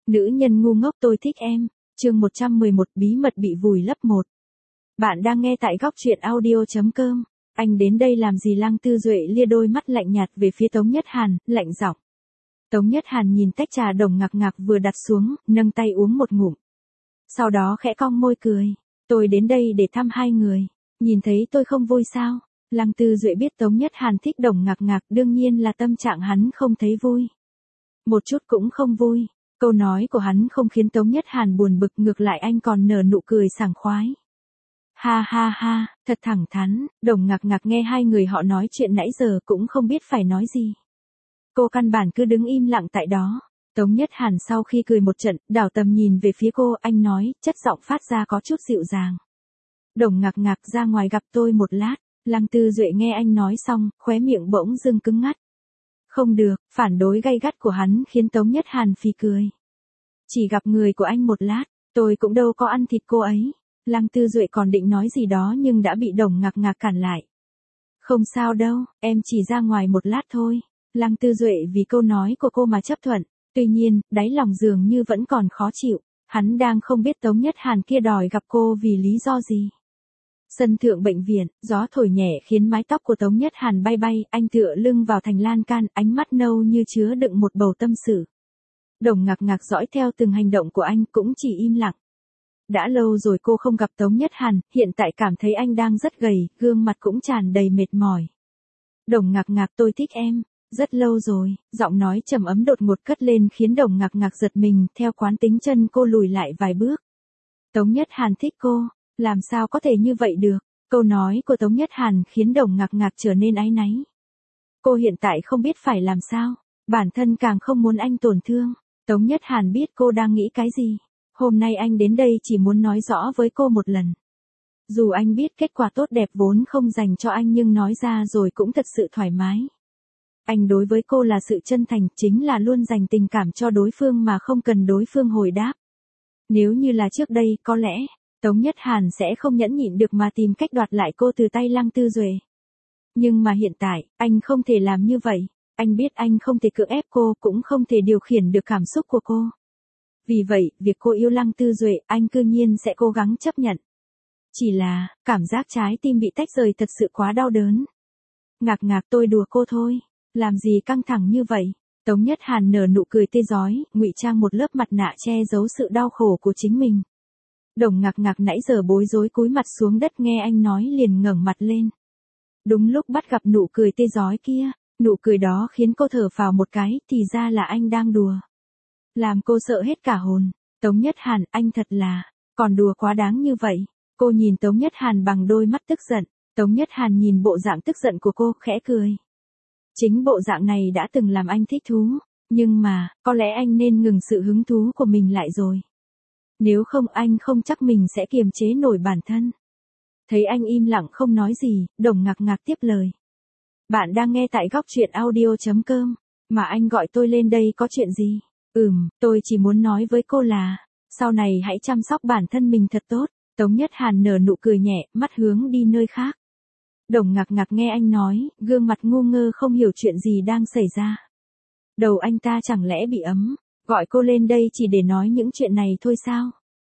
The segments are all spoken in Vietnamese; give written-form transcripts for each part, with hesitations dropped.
Nữ nhân ngu ngốc tôi thích em. Chương 111 bí mật bị vùi lấp 1. Bạn đang nghe tại góc truyện audio.com. Anh đến đây làm gì? Lăng Tư Duệ lia đôi mắt lạnh nhạt về phía Tống Nhất Hàn, lạnh giọng. Tống Nhất Hàn nhìn tách trà đồng ngạc ngạc vừa đặt xuống, nâng tay uống một ngụm. Sau đó khẽ cong môi cười. Tôi đến đây để thăm hai người. Nhìn thấy tôi không vui sao? Lăng Tư Duệ biết Tống Nhất Hàn thích đồng ngạc ngạc, đương nhiên là tâm trạng hắn không thấy vui. Một chút cũng không vui. Câu nói của hắn không khiến Tống Nhất Hàn buồn bực, ngược lại anh còn nở nụ cười sảng khoái. Ha ha ha, thật thẳng thắn. Đồng ngạc ngạc nghe hai người họ nói chuyện nãy giờ cũng không biết phải nói gì. Cô căn bản cứ đứng im lặng tại đó. Tống Nhất Hàn sau khi cười một trận, đảo tầm nhìn về phía cô, anh nói, chất giọng phát ra có chút dịu dàng. Đồng ngạc ngạc ra ngoài gặp tôi một lát. Lăng Tư Duệ nghe anh nói xong, khóe miệng bỗng dưng cứng ngắt. Không được, phản đối gay gắt của hắn khiến Tống Nhất Hàn phì cười. Chỉ gặp người của anh một lát, tôi cũng đâu có ăn thịt cô ấy. Lăng Tư Duệ còn định nói gì đó nhưng đã bị đồng ngạc ngạc cản lại. Không sao đâu, em chỉ ra ngoài một lát thôi. Lăng Tư Duệ vì câu nói của cô mà chấp thuận. Tuy nhiên, đáy lòng dường như vẫn còn khó chịu. Hắn đang không biết Tống Nhất Hàn kia đòi gặp cô vì lý do gì. Sân thượng bệnh viện, gió thổi nhẹ khiến mái tóc của Tống Nhất Hàn bay bay, anh tựa lưng vào thành lan can, ánh mắt nâu như chứa đựng một bầu tâm sự. Đồng ngạc ngạc dõi theo từng hành động của anh, cũng chỉ im lặng. Đã lâu rồi cô không gặp Tống Nhất Hàn, hiện tại cảm thấy anh đang rất gầy, gương mặt cũng tràn đầy mệt mỏi. Đồng ngạc ngạc tôi thích em, rất lâu rồi, giọng nói trầm ấm đột ngột cất lên khiến đồng ngạc ngạc giật mình, theo quán tính chân cô lùi lại vài bước. Tống Nhất Hàn thích cô. Làm sao có thể như vậy được? Câu nói của Tống Nhất Hàn khiến đồng ngạc ngạc trở nên áy náy. Cô hiện tại không biết phải làm sao, bản thân càng không muốn anh tổn thương. Tống Nhất Hàn biết cô đang nghĩ cái gì. Hôm nay anh đến đây chỉ muốn nói rõ với cô một lần. Dù anh biết kết quả tốt đẹp vốn không dành cho anh nhưng nói ra rồi cũng thật sự thoải mái. Anh đối với cô là sự chân thành, chính là luôn dành tình cảm cho đối phương mà không cần đối phương hồi đáp. Nếu như là trước đây, có lẽ Tống Nhất Hàn sẽ không nhẫn nhịn được mà tìm cách đoạt lại cô từ tay Lăng Tư Duệ. Nhưng mà hiện tại, anh không thể làm như vậy. Anh biết anh không thể cưỡng ép cô, cũng không thể điều khiển được cảm xúc của cô. Vì vậy, việc cô yêu Lăng Tư Duệ, anh cư nhiên sẽ cố gắng chấp nhận. Chỉ là, cảm giác trái tim bị tách rời thật sự quá đau đớn. Ngạc ngạc tôi đùa cô thôi. Làm gì căng thẳng như vậy? Tống Nhất Hàn nở nụ cười tươi rói, ngụy trang một lớp mặt nạ che giấu sự đau khổ của chính mình. Đồng ngạc ngạc nãy giờ bối rối cúi mặt xuống đất nghe anh nói liền ngẩng mặt lên. Đúng lúc bắt gặp nụ cười tươi rói kia, nụ cười đó khiến cô thở phào một cái, thì ra là anh đang đùa. Làm cô sợ hết cả hồn. Tống Nhất Hàn, anh thật là, còn đùa quá đáng như vậy. Cô nhìn Tống Nhất Hàn bằng đôi mắt tức giận. Tống Nhất Hàn nhìn bộ dạng tức giận của cô, khẽ cười. Chính bộ dạng này đã từng làm anh thích thú. Nhưng mà, có lẽ anh nên ngừng sự hứng thú của mình lại rồi. Nếu không anh không chắc mình sẽ kiềm chế nổi bản thân. Thấy anh im lặng không nói gì, đồng ngạc ngạc tiếp lời. Bạn đang nghe tại góc truyện audio.com, mà anh gọi tôi lên đây có chuyện gì? Tôi chỉ muốn nói với cô là, sau này hãy chăm sóc bản thân mình thật tốt. Tống Nhất Hàn nở nụ cười nhẹ, mắt hướng đi nơi khác. Đồng ngạc ngạc nghe anh nói, gương mặt ngu ngơ không hiểu chuyện gì đang xảy ra. Đầu anh ta chẳng lẽ bị ấm? Gọi cô lên đây chỉ để nói những chuyện này thôi sao?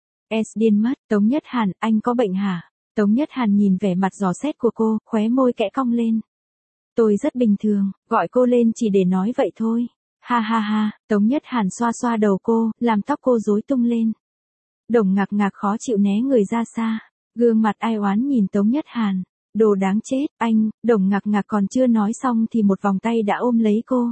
Điên mất, Tống Nhất Hàn, anh có bệnh hả? Tống Nhất Hàn nhìn vẻ mặt dò xét của cô, khóe môi kẽ cong lên. Tôi rất bình thường, gọi cô lên chỉ để nói vậy thôi. Ha ha ha, Tống Nhất Hàn xoa xoa đầu cô, làm tóc cô rối tung lên. Đồng ngạc ngạc khó chịu né người ra xa, gương mặt ai oán nhìn Tống Nhất Hàn. Đồ đáng chết, anh, đồng ngạc ngạc còn chưa nói xong thì một vòng tay đã ôm lấy cô.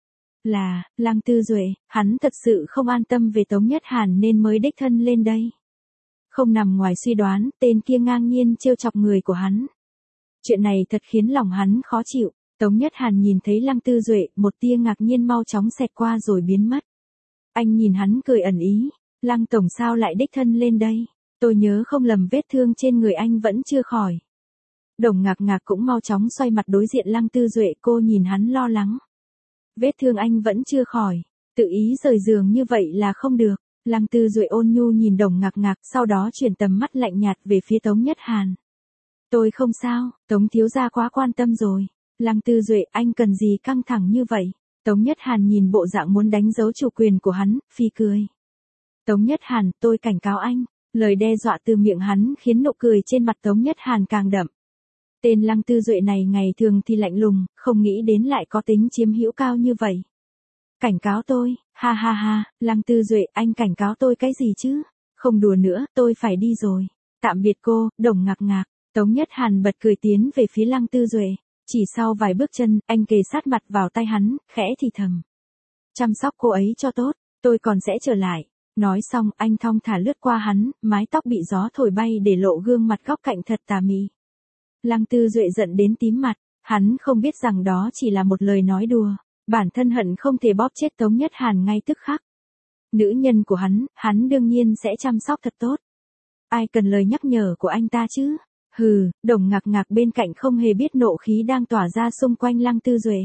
Là, Lăng Tư Duệ, hắn thật sự không an tâm về Tống Nhất Hàn nên mới đích thân lên đây. Không nằm ngoài suy đoán, tên kia ngang nhiên trêu chọc người của hắn. Chuyện này thật khiến lòng hắn khó chịu. Tống Nhất Hàn nhìn thấy Lăng Tư Duệ, một tia ngạc nhiên mau chóng xẹt qua rồi biến mất. Anh nhìn hắn cười ẩn ý. Lăng tổng sao lại đích thân lên đây? Tôi nhớ không lầm vết thương trên người anh vẫn chưa khỏi. Đồng ngạc ngạc cũng mau chóng xoay mặt đối diện Lăng Tư Duệ, cô nhìn hắn lo lắng. Vết thương anh vẫn chưa khỏi, tự ý rời giường như vậy là không được. Lăng Tư Duệ ôn nhu nhìn đồng ngạc ngạc, sau đó chuyển tầm mắt lạnh nhạt về phía Tống Nhất Hàn. Tôi không sao, Tống thiếu gia quá quan tâm rồi. Lăng Tư Duệ, anh cần gì căng thẳng như vậy? Tống Nhất Hàn nhìn bộ dạng muốn đánh dấu chủ quyền của hắn, phì cười. Tống Nhất Hàn, tôi cảnh cáo anh. Lời đe dọa từ miệng hắn khiến nụ cười trên mặt Tống Nhất Hàn càng đậm. Tên Lăng Tư Duệ này ngày thường thì lạnh lùng, không nghĩ đến lại có tính chiếm hữu cao như vậy. Cảnh cáo tôi, ha ha ha, Lăng Tư Duệ, anh cảnh cáo tôi cái gì chứ? Không đùa nữa, tôi phải đi rồi. Tạm biệt cô, Đồng Ngạc Ngạc. Tống Nhất Hàn bật cười tiến về phía Lăng Tư Duệ. Chỉ sau vài bước chân, anh kề sát mặt vào tay hắn, khẽ thì thầm. Chăm sóc cô ấy cho tốt, tôi còn sẽ trở lại. Nói xong, anh thong thả lướt qua hắn, mái tóc bị gió thổi bay để lộ gương mặt góc cạnh thật tà mị. Lăng Tư Duệ giận đến tím mặt, hắn không biết rằng đó chỉ là một lời nói đùa. Bản thân hận không thể bóp chết Tống Nhất Hàn ngay tức khắc. Nữ nhân của hắn đương nhiên sẽ chăm sóc thật tốt. Ai cần lời nhắc nhở của anh ta chứ? Hừ, Đồng Ngạc Ngạc bên cạnh không hề biết nộ khí đang tỏa ra xung quanh Lăng Tư Duệ.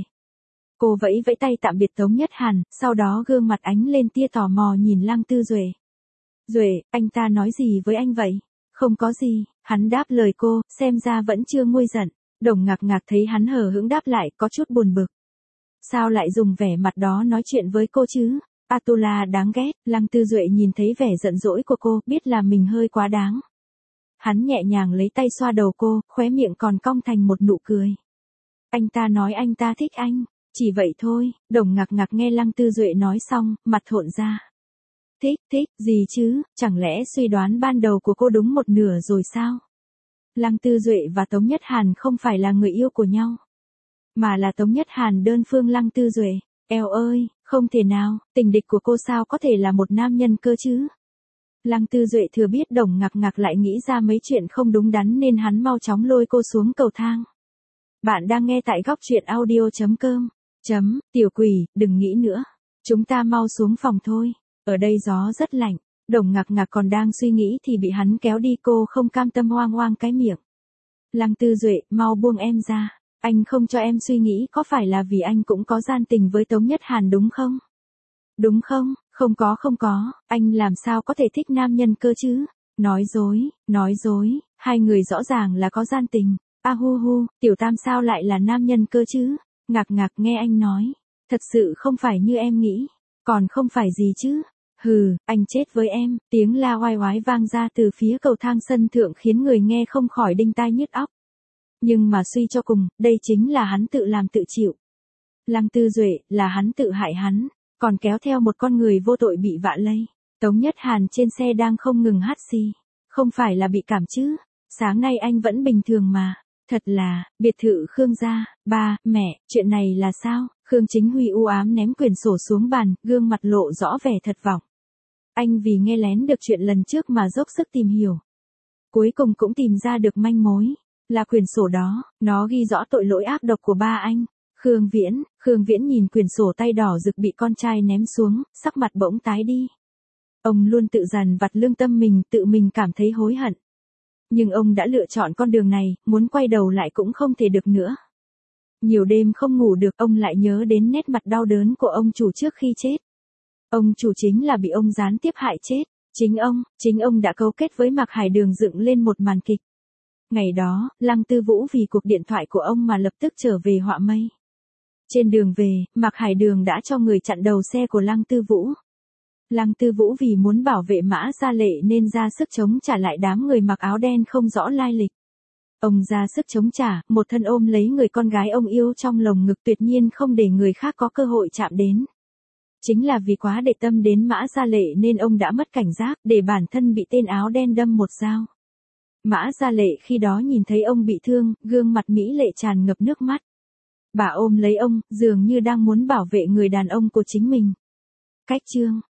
Cô vẫy vẫy tay tạm biệt Tống Nhất Hàn, sau đó gương mặt ánh lên tia tò mò nhìn Lăng Tư Duệ. Duệ, anh ta nói gì với anh vậy? Không có gì, hắn đáp lời cô, xem ra vẫn chưa nguôi giận. Đồng Ngạc Ngạc thấy hắn hờ hững đáp lại, có chút buồn bực. Sao lại dùng vẻ mặt đó nói chuyện với cô chứ? Atula đáng ghét. Lăng Tư Duệ nhìn thấy vẻ giận dỗi của cô, biết là mình hơi quá đáng. Hắn nhẹ nhàng lấy tay xoa đầu cô, khóe miệng còn cong thành một nụ cười. Anh ta nói anh ta thích anh. Chỉ vậy thôi. Đồng Ngạc Ngạc nghe Lăng Tư Duệ nói xong, mặt thộn ra. Thích gì chứ? Chẳng lẽ suy đoán ban đầu của cô đúng một nửa rồi sao? Lăng Tư Duệ và Tống Nhất Hàn không phải là người yêu của nhau, mà là Tống Nhất Hàn đơn phương Lăng Tư Duệ. Eo ơi, không thể nào, tình địch của cô sao có thể là một nam nhân cơ chứ? Lăng Tư Duệ thừa biết Đồng Ngạc Ngạc lại nghĩ ra mấy chuyện không đúng đắn nên hắn mau chóng lôi cô xuống cầu thang. Bạn đang nghe tại góc truyện audio.com. Tiểu quỷ, đừng nghĩ nữa. Chúng ta mau xuống phòng thôi. Ở đây gió rất lạnh. Đồng Ngạc Ngạc còn đang suy nghĩ thì bị hắn kéo đi, cô không cam tâm hoang hoang cái miệng. Lăng Tư Duệ, mau buông em ra. Anh không cho em suy nghĩ có phải là vì anh cũng có gian tình với Tống Nhất Hàn đúng không? Đúng không? Không có, anh làm sao có thể thích nam nhân cơ chứ? Nói dối, hai người rõ ràng là có gian tình. A hu hu, Tiểu Tam sao lại là nam nhân cơ chứ? Ngạc Ngạc nghe anh nói, thật sự không phải như em nghĩ, còn không phải gì chứ? Hừ, anh chết với em. Tiếng la oai oái vang ra từ phía cầu thang sân thượng khiến người nghe không khỏi đinh tai nhức óc. Nhưng mà suy cho cùng, đây chính là hắn tự làm tự chịu. Lăng Tư Duệ, là hắn tự hại hắn, còn kéo theo một con người vô tội bị vạ lây. Tống Nhất Hàn trên xe đang không ngừng hắt xì. Không phải là bị cảm chứ? Sáng nay anh vẫn bình thường mà. Thật là, biệt thự Khương gia. Ba, mẹ, chuyện này là sao? Khương Chính Huy u ám ném quyển sổ xuống bàn, gương mặt lộ rõ vẻ thất vọng. Anh vì nghe lén được chuyện lần trước mà dốc sức tìm hiểu. Cuối cùng cũng tìm ra được manh mối. Là quyển sổ đó, nó ghi rõ tội lỗi ác độc của ba anh. Khương Viễn nhìn quyển sổ tay đỏ rực bị con trai ném xuống, sắc mặt bỗng tái đi. Ông luôn tự dằn vặt lương tâm mình, tự mình cảm thấy hối hận. Nhưng ông đã lựa chọn con đường này, muốn quay đầu lại cũng không thể được nữa. Nhiều đêm không ngủ được, ông lại nhớ đến nét mặt đau đớn của ông chủ trước khi chết. Ông chủ chính là bị ông gián tiếp hại chết. Chính ông đã cấu kết với Mạc Hải Đường dựng lên một màn kịch. Ngày đó, Lăng Tư Vũ vì cuộc điện thoại của ông mà lập tức trở về họa mây. Trên đường về, Mạc Hải Đường đã cho người chặn đầu xe của Lăng Tư Vũ. Lăng Tư Vũ vì muốn bảo vệ Mã Gia Lệ nên ra sức chống trả lại đám người mặc áo đen không rõ lai lịch. Ông ra sức chống trả, một thân ôm lấy người con gái ông yêu trong lồng ngực, tuyệt nhiên không để người khác có cơ hội chạm đến. Chính là vì quá để tâm đến Mã Gia Lệ nên ông đã mất cảnh giác, để bản thân bị tên áo đen đâm một dao. Mã Gia Lệ khi đó nhìn thấy ông bị thương, gương mặt mỹ lệ tràn ngập nước mắt. Bà ôm lấy ông, dường như đang muốn bảo vệ người đàn ông của chính mình. Cách chương